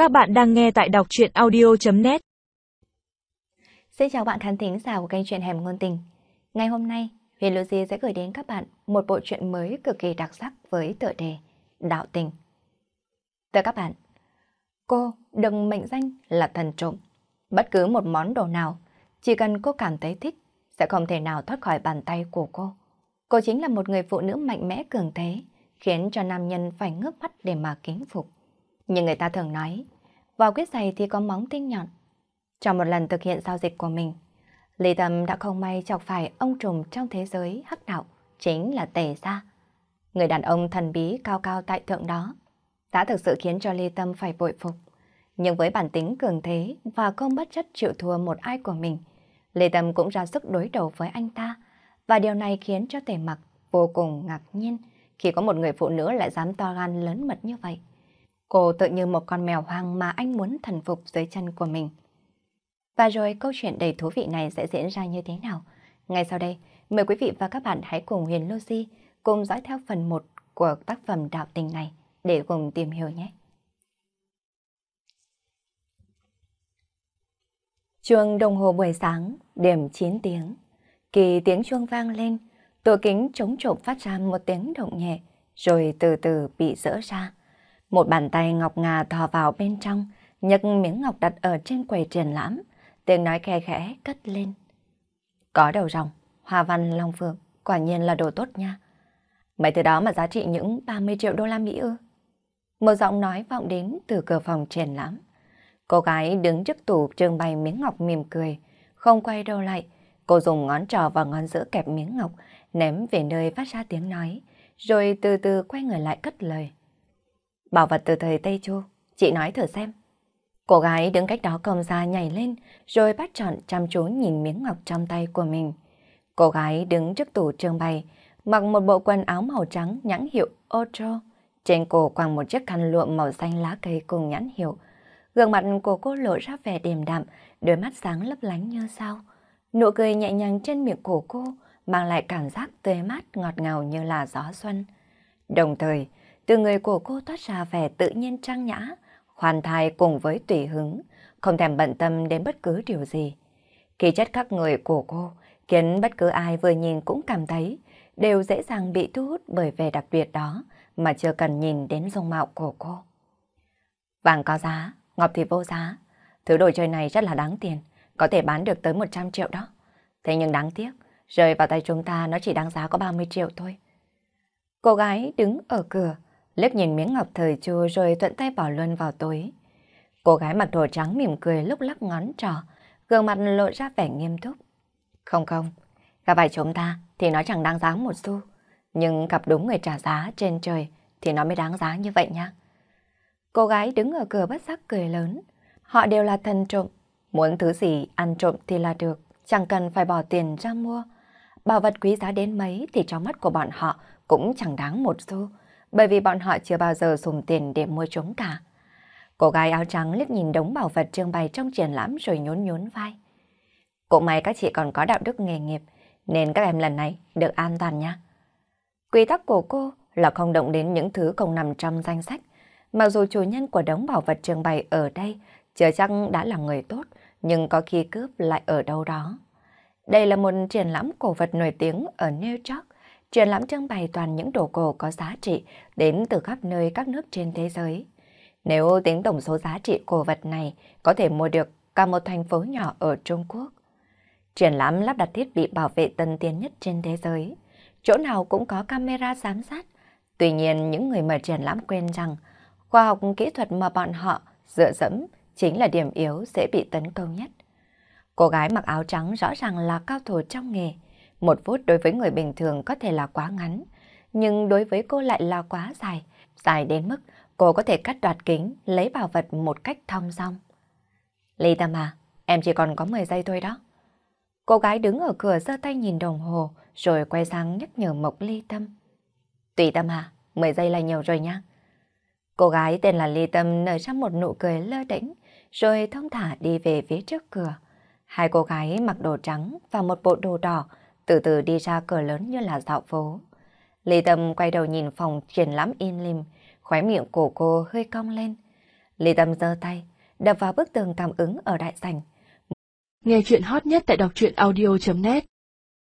Các bạn đang nghe tại đọc truyện audio.net. Xin chào bạn khán thính giả của kênh truyện Hẻm Ngôn Tình. Ngày hôm nay, Huyền Lucy sẽ gửi đến các bạn một bộ truyện mới cực kỳ đặc sắc với tựa đề Đạo Tình. Thưa các bạn, cô được mệnh danh là thần trộm. Bất cứ một món đồ nào, chỉ cần cô cảm thấy thích, sẽ không thể nào thoát khỏi bàn tay của cô. Cô chính là một người phụ nữ mạnh mẽ cường thế, khiến cho nam nhân phải ngước mắt để mà kính phục. Nhưng người ta thường nói, vào quyết giày thì có móng tinh nhọn. Trong một lần thực hiện giao dịch của mình, Lý Tâm đã không may chọc phải ông trùm trong thế giới hắc đạo, chính là Tề Gia. Người đàn ông thần bí cao cao tại thượng đó đã thực sự khiến cho Lý Tâm phải bội phục. Nhưng với bản tính cường thế và không bất chấp chịu thua một ai của mình, Lý Tâm cũng ra sức đối đầu với anh ta. Và điều này khiến cho Tề Mặc vô cùng ngạc nhiên khi có một người phụ nữ lại dám to gan lớn mật như vậy. Cô tự như một con mèo hoang mà anh muốn thần phục dưới chân của mình. Và rồi câu chuyện đầy thú vị này sẽ diễn ra như thế nào? Ngay sau đây, mời quý vị và các bạn hãy cùng Huyền Lucy cùng dõi theo phần 1 của tác phẩm Đạo Tình này để cùng tìm hiểu nhé. Chuông đồng hồ buổi sáng, điểm 9 tiếng. Kỳ tiếng chuông vang lên, tủ kính chống trộm phát ra một tiếng động nhẹ, rồi từ từ bị dỡ ra. Một bàn tay ngọc ngà thò vào bên trong, nhấc miếng ngọc đặt ở trên quầy triển lãm. Tiếng nói khe khẽ cất lên. Có đầu rồng, hoa văn long phượng, quả nhiên là đồ tốt nha. Mấy thứ đó mà giá trị những 30 triệu đô la Mỹ ư? Một giọng nói vọng đến từ cửa phòng triển lãm. Cô gái đứng trước tủ trưng bày miếng ngọc mỉm cười, không quay đầu lại. Cô dùng ngón trỏ và ngón giữa kẹp miếng ngọc, ném về nơi phát ra tiếng nói, rồi từ từ quay người lại cất lời. Bảo vật từ thời Tây Chu, chị nói thử xem. Cô gái đứng cách đó cong ra nhảy lên, rồi bắt trọn chăm chú nhìn miếng ngọc trong tay của mình. Cô gái đứng trước tủ trưng bày, mặc một bộ quần áo màu trắng nhãn hiệu Otro. Trên cổ quàng một chiếc khăn lụa màu xanh lá cây cùng nhãn hiệu. Gương mặt của cô lộ ra vẻ điềm đạm, đôi mắt sáng lấp lánh như sao. Nụ cười nhẹ nhàng trên miệng của cô mang lại cảm giác tươi mát ngọt ngào như là gió xuân. Đồng thời, từ người của cô toát ra vẻ tự nhiên trang nhã, khoan thai cùng với tùy hứng, không thèm bận tâm đến bất cứ điều gì. Khí chất khắc người của cô khiến bất cứ ai vừa nhìn cũng cảm thấy đều dễ dàng bị thu hút bởi vẻ đặc biệt đó mà chưa cần nhìn đến dung mạo của cô. Vàng có giá, ngọc thì vô giá. Thứ đồ chơi này rất là đáng tiền, có thể bán được tới 100 triệu đó. Thế nhưng đáng tiếc, rơi vào tay chúng ta nó chỉ đáng giá có 30 triệu thôi. Cô gái đứng ở cửa, liếc nhìn miếng ngọc thời chu rồi thuận tay bỏ luôn vào túi. Cô gái mặc đồ trắng mỉm cười lúc lắc ngón trỏ, gương mặt lộ ra vẻ nghiêm túc. Không, gặp phải chúng ta thì nó chẳng đáng giá một xu, nhưng gặp đúng người trả giá trên trời thì nó mới đáng giá như vậy nha. Cô gái đứng ở cửa bất giác cười lớn. Họ đều là thần trộm, muốn thứ gì ăn trộm thì là được, chẳng cần phải bỏ tiền ra mua. Bảo vật quý giá đến mấy thì trong mắt của bọn họ cũng chẳng đáng một xu, bởi vì bọn họ chưa bao giờ dùng tiền để mua chúng cả. Cô gái áo trắng liếc nhìn đống bảo vật trưng bày trong triển lãm rồi nhún nhún vai. Cũng may các chị còn có đạo đức nghề nghiệp, nên các em lần này được an toàn nha. Quy tắc của cô là không động đến những thứ không nằm trong danh sách. Mặc dù chủ nhân của đống bảo vật trưng bày ở đây chưa chắc đã là người tốt, nhưng có khi cướp lại ở đâu đó. Đây là một triển lãm cổ vật nổi tiếng ở New York. Triển lãm trưng bày toàn những đồ cổ có giá trị đến từ khắp nơi các nước trên thế giới. Nếu tính tổng số giá trị cổ vật này có thể mua được cả một thành phố nhỏ ở Trung Quốc. Triển lãm lắp đặt thiết bị bảo vệ tân tiến nhất trên thế giới. Chỗ nào cũng có camera giám sát. Tuy nhiên những người mở triển lãm quên rằng khoa học kỹ thuật mà bọn họ dựa dẫm chính là điểm yếu dễ bị tấn công nhất. Cô gái mặc áo trắng rõ ràng là cao thủ trong nghề. 1 phút đối với người bình thường có thể là quá ngắn, nhưng đối với cô lại là quá dài, dài đến mức cô có thể cắt đoạt kính, lấy bảo vật một cách thong dong. Ly Tâm à, em chỉ còn có 10 giây thôi đó. Cô gái đứng ở cửa giơ tay nhìn đồng hồ, rồi quay sang nhắc nhở Mộc Ly Tâm. Tùy Tâm à, 10 giây là nhiều rồi nha. Cô gái tên là Ly Tâm nở ra một nụ cười lơ đễnh, rồi thong thả đi về phía trước cửa. Hai cô gái mặc đồ trắng và một bộ đồ đỏ từ từ đi ra cửa lớn như là dạo phố. Ly Tâm quay đầu nhìn phòng triển lãm in lim, khóe miệng của cô hơi cong lên. Lý Tâm giơ tay, đập vào bức tường cảm ứng ở đại sảnh. Nghe chuyện hot nhất tại đọc truyện audio.net